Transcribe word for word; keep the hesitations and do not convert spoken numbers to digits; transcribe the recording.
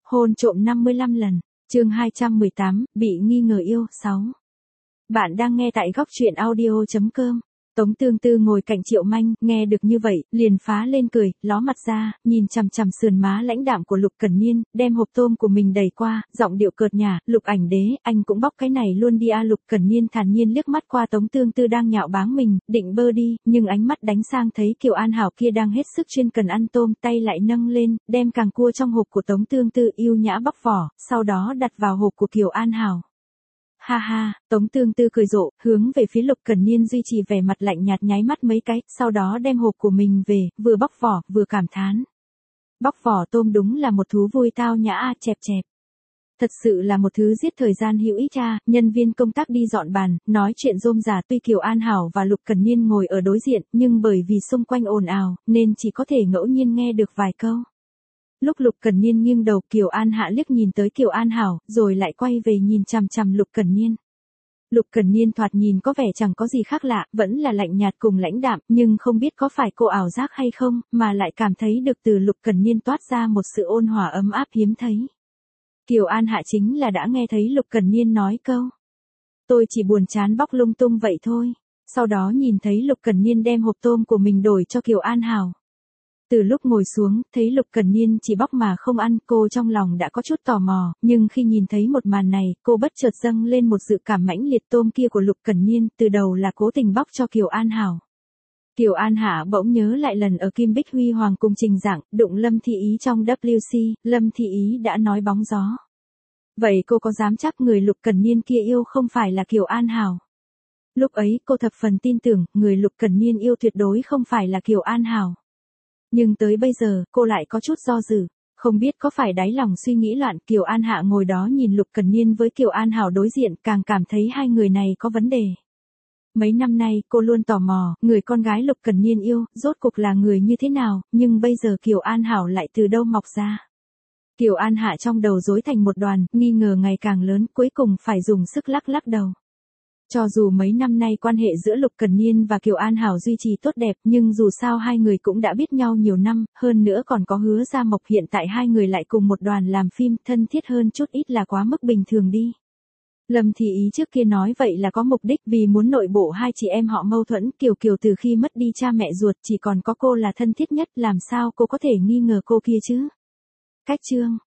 Hôn trộm năm mươi lăm lần. Chương hai trăm mười tám, bị nghi ngờ yêu. sáu. Bạn đang nghe tại góc truyện audio chấm com. Tống Tương Tư ngồi cạnh Triệu Manh, nghe được như vậy, liền phá lên cười, ló mặt ra, nhìn chằm chằm sườn má lãnh đạm của Lục Cẩn Niên, đem hộp tôm của mình đẩy qua, giọng điệu cợt nhả, "Lục ảnh đế, anh cũng bóc cái này luôn đi a." Lục Cẩn Niên thản nhiên liếc mắt qua Tống Tương Tư đang nhạo báng mình, định bơ đi, nhưng ánh mắt đánh sang thấy Kiều An Hảo kia đang hết sức chuyên cần ăn tôm, tay lại nâng lên, đem càng cua trong hộp của Tống Tương Tư yêu nhã bóc vỏ, sau đó đặt vào hộp của Kiều An Hảo. Ha ha, Tống Tương Tư cười rộ, hướng về phía Lục Cẩn Niên duy trì vẻ mặt lạnh nhạt nháy mắt mấy cái, sau đó đem hộp của mình về, vừa bóc vỏ, vừa cảm thán. Bóc vỏ tôm đúng là một thú vui tao nhã a, chẹp chẹp. Thật sự là một thứ giết thời gian hữu ích cha. Nhân viên công tác đi dọn bàn, nói chuyện rôm rả, tuy Kiều An Hảo và Lục Cẩn Niên ngồi ở đối diện, nhưng bởi vì xung quanh ồn ào, nên chỉ có thể ngẫu nhiên nghe được vài câu. Lúc Lục Cẩn Niên nghiêng đầu, Kiều An Hạ liếc nhìn tới Kiều An Hảo, rồi lại quay về nhìn chằm chằm Lục Cẩn Niên. Lục Cẩn Niên thoạt nhìn có vẻ chẳng có gì khác lạ, vẫn là lạnh nhạt cùng lãnh đạm, nhưng không biết có phải cô ảo giác hay không, mà lại cảm thấy được từ Lục Cẩn Niên toát ra một sự ôn hòa ấm áp hiếm thấy. Kiều An Hạ chính là đã nghe thấy Lục Cẩn Niên nói câu: "Tôi chỉ buồn chán bóc lung tung vậy thôi." Sau đó nhìn thấy Lục Cẩn Niên đem hộp tôm của mình đổi cho Kiều An Hảo. Từ lúc ngồi xuống, thấy Lục Cẩn Niên chỉ bóc mà không ăn, cô trong lòng đã có chút tò mò, nhưng khi nhìn thấy một màn này, cô bất chợt dâng lên một dự cảm mãnh liệt. Tôm kia của Lục Cẩn Niên, từ đầu là cố tình bóc cho Kiều An Hảo. Kiều An Hạ bỗng nhớ lại lần ở Kim Bích Huy Hoàng cùng Trình Giảng, đụng Lâm Thị Ý trong W C, Lâm Thị Ý đã nói bóng gió. Vậy cô có dám chắc người Lục Cẩn Niên kia yêu không phải là Kiều An Hảo? Lúc ấy cô thập phần tin tưởng, người Lục Cẩn Niên yêu tuyệt đối không phải là Kiều An Hảo. Nhưng tới bây giờ, cô lại có chút do dự, không biết có phải đáy lòng suy nghĩ loạn. Kiều An Hạ ngồi đó nhìn Lục Cẩn Niên với Kiều An Hảo đối diện, càng cảm thấy hai người này có vấn đề. Mấy năm nay, cô luôn tò mò, người con gái Lục Cẩn Niên yêu, rốt cuộc là người như thế nào, nhưng bây giờ Kiều An Hảo lại từ đâu mọc ra. Kiều An Hạ trong đầu rối thành một đoàn, nghi ngờ ngày càng lớn, cuối cùng phải dùng sức lắc lắc đầu. Cho dù mấy năm nay quan hệ giữa Lục Cẩn Niên và Kiều An Hảo duy trì tốt đẹp, nhưng dù sao hai người cũng đã biết nhau nhiều năm, hơn nữa còn có Hứa Gia Mộc, hiện tại hai người lại cùng một đoàn làm phim, thân thiết hơn chút ít là quá mức bình thường đi. Lâm Thị Ý trước kia nói vậy là có mục đích, vì muốn nội bộ hai chị em họ mâu thuẫn. Kiều Kiều từ khi mất đi cha mẹ ruột, chỉ còn có cô là thân thiết nhất, làm sao cô có thể nghi ngờ cô kia chứ? Cách chương